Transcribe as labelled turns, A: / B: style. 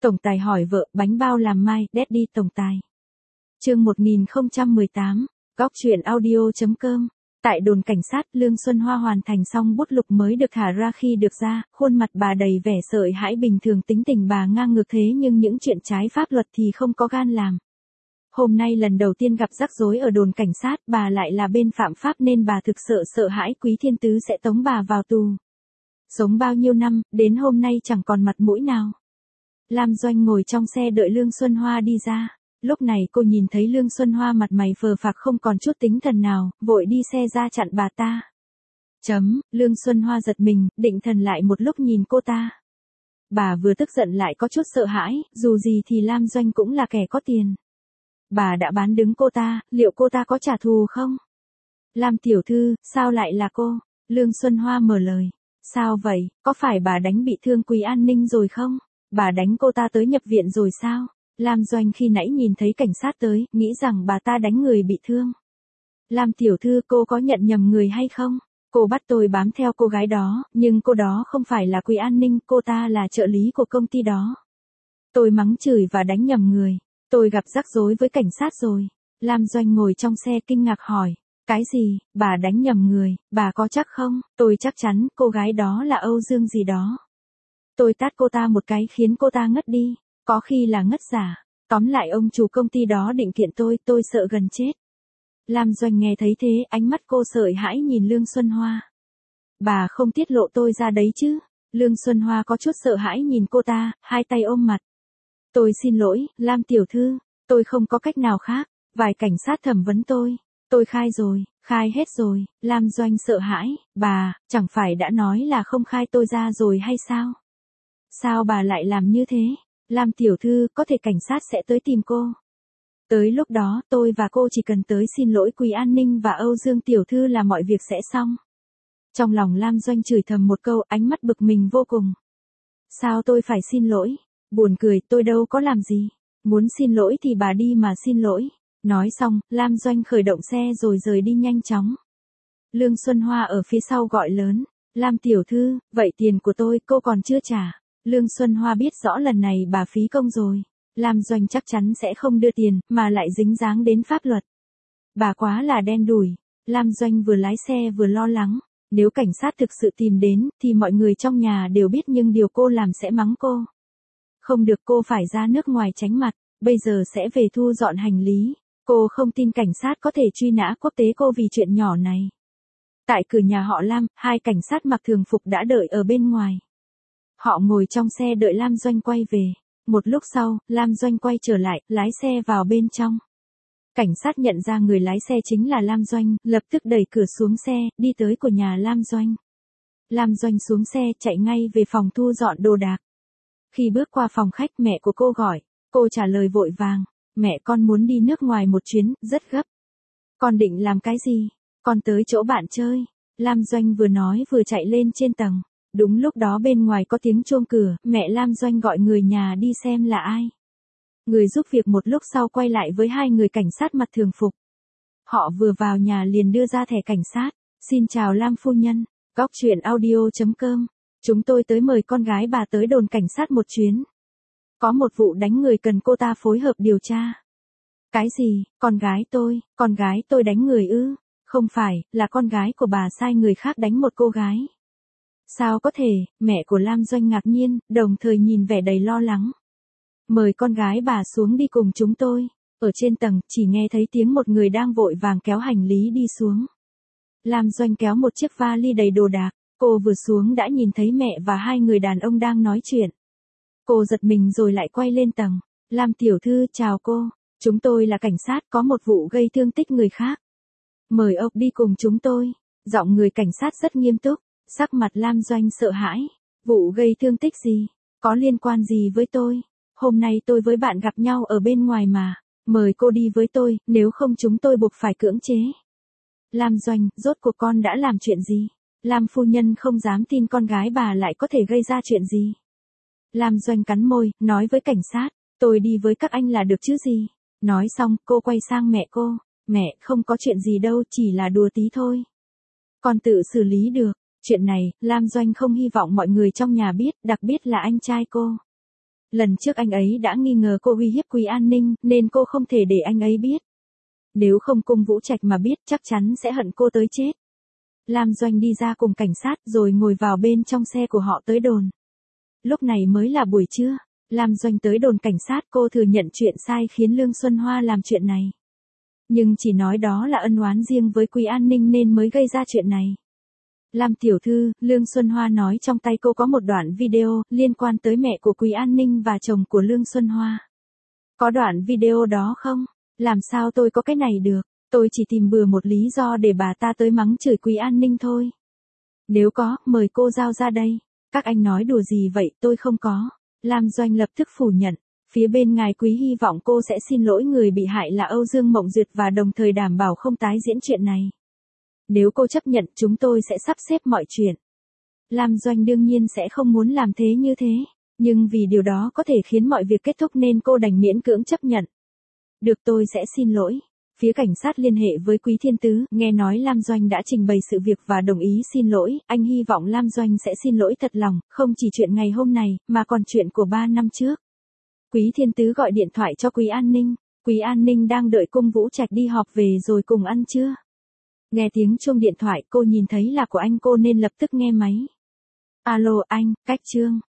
A: Tổng tài hỏi vợ, bánh bao làm mai, Daddy tổng tài. Chương 1018, góc truyện audio.com. Tại đồn cảnh sát, Lương Xuân Hoa hoàn thành xong bút lục mới được thả ra. Khi được ra, khuôn mặt bà đầy vẻ sợ hãi. Bình thường tính tình bà ngang ngược thế nhưng những chuyện trái pháp luật thì không có gan làm. Hôm nay lần đầu tiên gặp rắc rối ở đồn cảnh sát, bà lại là bên phạm pháp nên bà thực sự sợ hãi. Quý Thiên Tứ sẽ tống bà vào tù. Sống bao nhiêu năm, đến hôm nay chẳng còn mặt mũi nào. Lam Doanh ngồi trong xe đợi Lương Xuân Hoa đi ra. Lúc này cô nhìn thấy Lương Xuân Hoa mặt mày phờ phạc không còn chút tính thần nào, vội đi xe ra chặn bà ta. Lương Xuân Hoa giật mình, định thần lại một lúc nhìn cô ta. Bà vừa tức giận lại có chút sợ hãi, dù gì thì Lam Doanh cũng là kẻ có tiền. Bà đã bán đứng cô ta, liệu cô ta có trả thù không? Lam tiểu thư, sao lại là cô? Lương Xuân Hoa mở lời. Sao vậy, có phải bà đánh bị thương Quý An Ninh rồi không? Bà đánh cô ta tới nhập viện rồi sao? Lam Doanh khi nãy nhìn thấy cảnh sát tới, nghĩ rằng bà ta đánh người bị thương. Lam tiểu thư, cô có nhận nhầm người hay không? Cô bắt tôi bám theo cô gái đó, nhưng cô đó không phải là Quý An Ninh, cô ta là trợ lý của công ty đó. Tôi mắng chửi và đánh nhầm người. Tôi gặp rắc rối với cảnh sát rồi. Lam Doanh ngồi trong xe kinh ngạc hỏi. Cái gì, bà đánh nhầm người, bà có chắc không? Tôi chắc chắn, cô gái đó là Âu Dương gì đó. Tôi tát cô ta một cái khiến cô ta ngất đi. Có khi là ngất giả. Tóm lại ông chủ công ty đó định kiện tôi sợ gần chết. Lam Doanh nghe thấy thế, ánh mắt cô sợ hãi nhìn Lương Xuân Hoa. Bà không tiết lộ tôi ra đấy chứ? Lương Xuân Hoa có chút sợ hãi nhìn cô ta, hai tay ôm mặt. Tôi xin lỗi, Lam tiểu thư, tôi không có cách nào khác. Vài cảnh sát thẩm vấn tôi khai rồi, khai hết rồi. Lam Doanh sợ hãi, bà, chẳng phải đã nói là không khai tôi ra rồi hay sao? Sao bà lại làm như thế? Lam tiểu thư, có thể cảnh sát sẽ tới tìm cô. Tới lúc đó, tôi và cô chỉ cần tới xin lỗi Quý An Ninh và Âu Dương tiểu thư là mọi việc sẽ xong. Trong lòng Lam Doanh chửi thầm một câu, ánh mắt bực mình vô cùng. Sao tôi phải xin lỗi? Buồn cười, tôi đâu có làm gì. Muốn xin lỗi thì bà đi mà xin lỗi. Nói xong, Lam Doanh khởi động xe rồi rời đi nhanh chóng. Lương Xuân Hoa ở phía sau gọi lớn. Lam tiểu thư, vậy tiền của tôi cô còn chưa trả. Lương Xuân Hoa biết rõ lần này bà phí công rồi. Lam Doanh chắc chắn sẽ không đưa tiền, mà lại dính dáng đến pháp luật. Bà quá là đen đủi. Lam Doanh vừa lái xe vừa lo lắng. Nếu cảnh sát thực sự tìm đến, thì mọi người trong nhà đều biết nhưng điều cô làm sẽ mắng cô. Không được, cô phải ra nước ngoài tránh mặt, bây giờ sẽ về thu dọn hành lý. Cô không tin cảnh sát có thể truy nã quốc tế cô vì chuyện nhỏ này. Tại cửa nhà họ Lam, hai cảnh sát mặc thường phục đã đợi ở bên ngoài. Họ ngồi trong xe đợi Lam Doanh quay về. Một lúc sau, Lam Doanh quay trở lại, lái xe vào bên trong. Cảnh sát nhận ra người lái xe chính là Lam Doanh, lập tức đẩy cửa xuống xe, đi tới của nhà Lam Doanh. Lam Doanh xuống xe, chạy ngay về phòng thu dọn đồ đạc. Khi bước qua phòng khách, mẹ của cô gọi. Cô trả lời vội vàng. Mẹ, con muốn đi nước ngoài một chuyến, rất gấp. Con định làm cái gì? Con tới chỗ bạn chơi. Lam Doanh vừa nói vừa chạy lên trên tầng. Đúng lúc đó bên ngoài có tiếng chuông cửa, mẹ Lam Doanh gọi người nhà đi xem là ai. Người giúp việc một lúc sau quay lại với hai người cảnh sát mặc thường phục. Họ vừa vào nhà liền đưa ra thẻ cảnh sát. Xin chào Lam phu nhân, góc truyện audio.com. Chúng tôi tới mời con gái bà tới đồn cảnh sát một chuyến. Có một vụ đánh người cần cô ta phối hợp điều tra. Cái gì, con gái tôi đánh người ư? Không phải, là con gái của bà sai người khác đánh một cô gái. Sao có thể, mẹ của Lam Doanh ngạc nhiên, đồng thời nhìn vẻ đầy lo lắng. Mời con gái bà xuống đi cùng chúng tôi. Ở trên tầng, chỉ nghe thấy tiếng một người đang vội vàng kéo hành lý đi xuống. Lam Doanh kéo một chiếc vali đầy đồ đạc. Cô vừa xuống đã nhìn thấy mẹ và hai người đàn ông đang nói chuyện. Cô giật mình rồi lại quay lên tầng. Lam tiểu thư, chào cô. Chúng tôi là cảnh sát, có một vụ gây thương tích người khác. Mời ông đi cùng chúng tôi. Giọng người cảnh sát rất nghiêm túc. Sắc mặt Lam Doanh sợ hãi. Vụ gây thương tích gì? Có liên quan gì với tôi? Hôm nay tôi với bạn gặp nhau ở bên ngoài mà. Mời cô đi với tôi, nếu không chúng tôi buộc phải cưỡng chế. Lam Doanh, rốt cuộc con đã làm chuyện gì? Lam phu nhân không dám tin con gái bà lại có thể gây ra chuyện gì. Lam Doanh cắn môi, nói với cảnh sát, tôi đi với các anh là được chứ gì. Nói xong, cô quay sang mẹ cô. Mẹ, không có chuyện gì đâu, chỉ là đùa tí thôi. Con tự xử lý được. Chuyện này, Lam Doanh không hy vọng mọi người trong nhà biết, đặc biệt là anh trai cô. Lần trước anh ấy đã nghi ngờ cô uy hiếp Quý An Ninh, nên cô không thể để anh ấy biết. Nếu không Cung Vũ Trạch mà biết chắc chắn sẽ hận cô tới chết. Lam Doanh đi ra cùng cảnh sát rồi ngồi vào bên trong xe của họ tới đồn. Lúc này mới là buổi trưa, Lam Doanh tới đồn cảnh sát, cô thừa nhận chuyện sai khiến Lương Xuân Hoa làm chuyện này. Nhưng chỉ nói đó là ân oán riêng với Quý An Ninh nên mới gây ra chuyện này. Lam tiểu thư, Lương Xuân Hoa nói trong tay cô có một đoạn video liên quan tới mẹ của Quý An Ninh và chồng của Lương Xuân Hoa. Có đoạn video đó không? Làm sao tôi có cái này được? Tôi chỉ tìm bừa một lý do để bà ta tới mắng chửi Quý An Ninh thôi. Nếu có, mời cô giao ra đây. Các anh nói đùa gì vậy, tôi không có. Lam Doanh lập tức phủ nhận. Phía bên ngài Quý hy vọng cô sẽ xin lỗi người bị hại là Âu Dương Mộng Duyệt và đồng thời đảm bảo không tái diễn chuyện này. Nếu cô chấp nhận chúng tôi sẽ sắp xếp mọi chuyện. Lam Doanh đương nhiên sẽ không muốn làm thế như thế. Nhưng vì điều đó có thể khiến mọi việc kết thúc nên cô đành miễn cưỡng chấp nhận. Được, tôi sẽ xin lỗi. Phía cảnh sát liên hệ với Quý Thiên Tứ, nghe nói Lam Doanh đã trình bày sự việc và đồng ý xin lỗi, anh hy vọng Lam Doanh sẽ xin lỗi thật lòng, không chỉ chuyện ngày hôm này, mà còn chuyện của 3 năm trước. Quý Thiên Tứ gọi điện thoại cho Quý An Ninh. Quý An Ninh đang đợi Cung Vũ Trạch đi họp về rồi cùng ăn trưa. Nghe tiếng chuông điện thoại, cô nhìn thấy là của anh cô nên lập tức nghe máy. Alo anh, Cách Trương.